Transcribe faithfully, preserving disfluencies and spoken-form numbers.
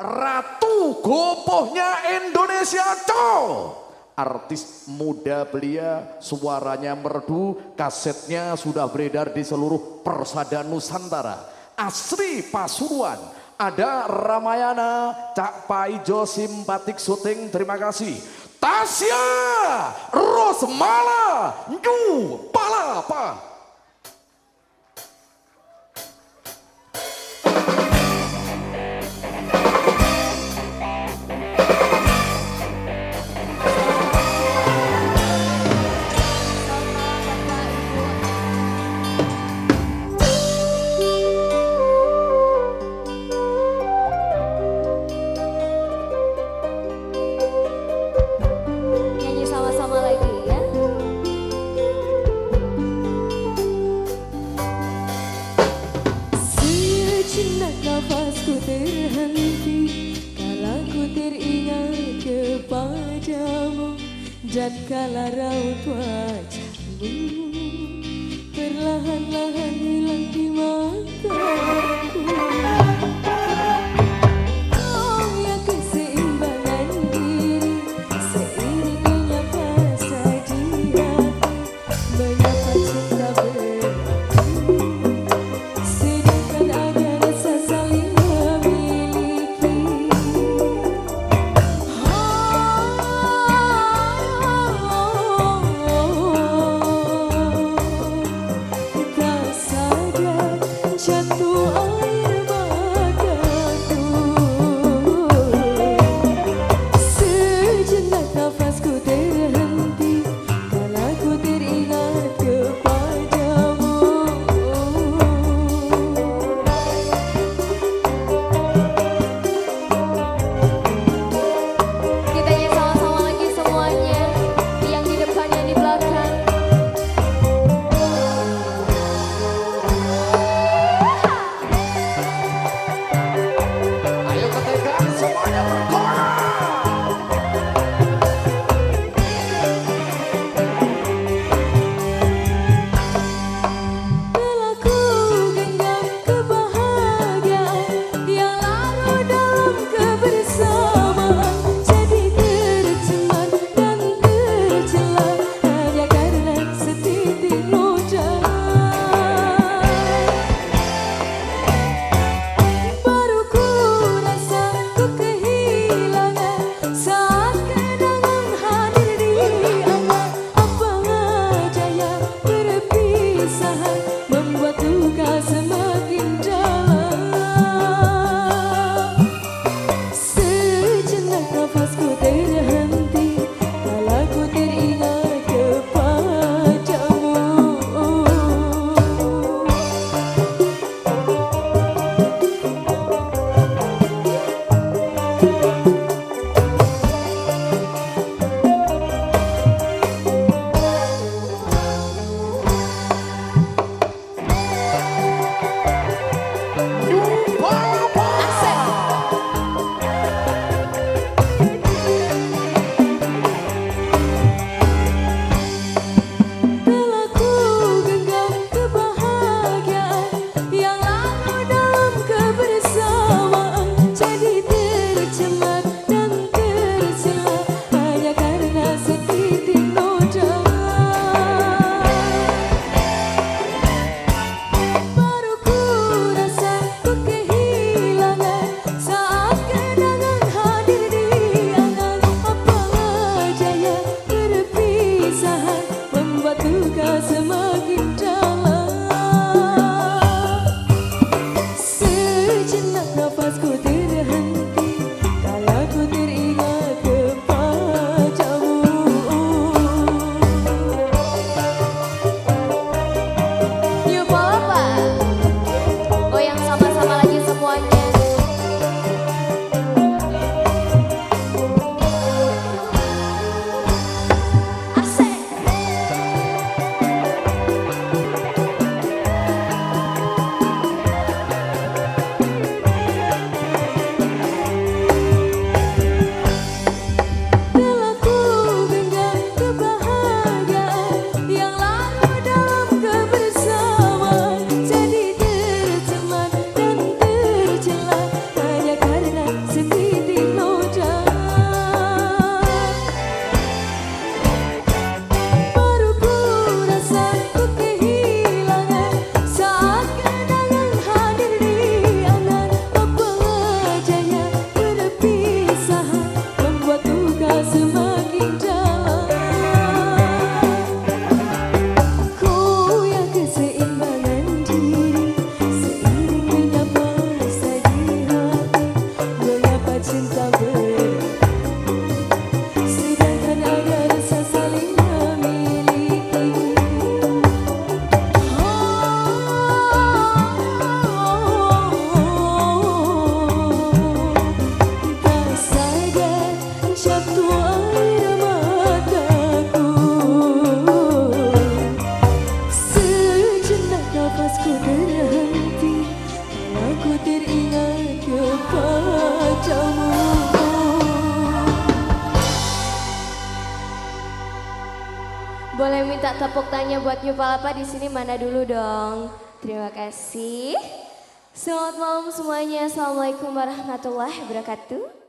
Ratu Gopohnya Indonesia Cow. Artis muda belia, suaranya merdu, kasetnya sudah beredar di seluruh persada Nusantara. Asri Pasuruan, ada Ramayana, Cak Paijo simpatik syuting, terima kasih. Tasya Rosmala Nyu Palapa. Nafasku terhenti kala ku teringat kepadamu, dan kala raut wajahmu perlahan-lahan hilang di mataku. Kau yang keseimbangan diri, seiring menyapa saja menyapa cinta berlaku. Jatuh air mata Boleh minta tepuk tangannya buat New Palapa di sini mana dulu dong. Terima kasih. Selamat malam semuanya. Assalamualaikum warahmatullahi wabarakatuh.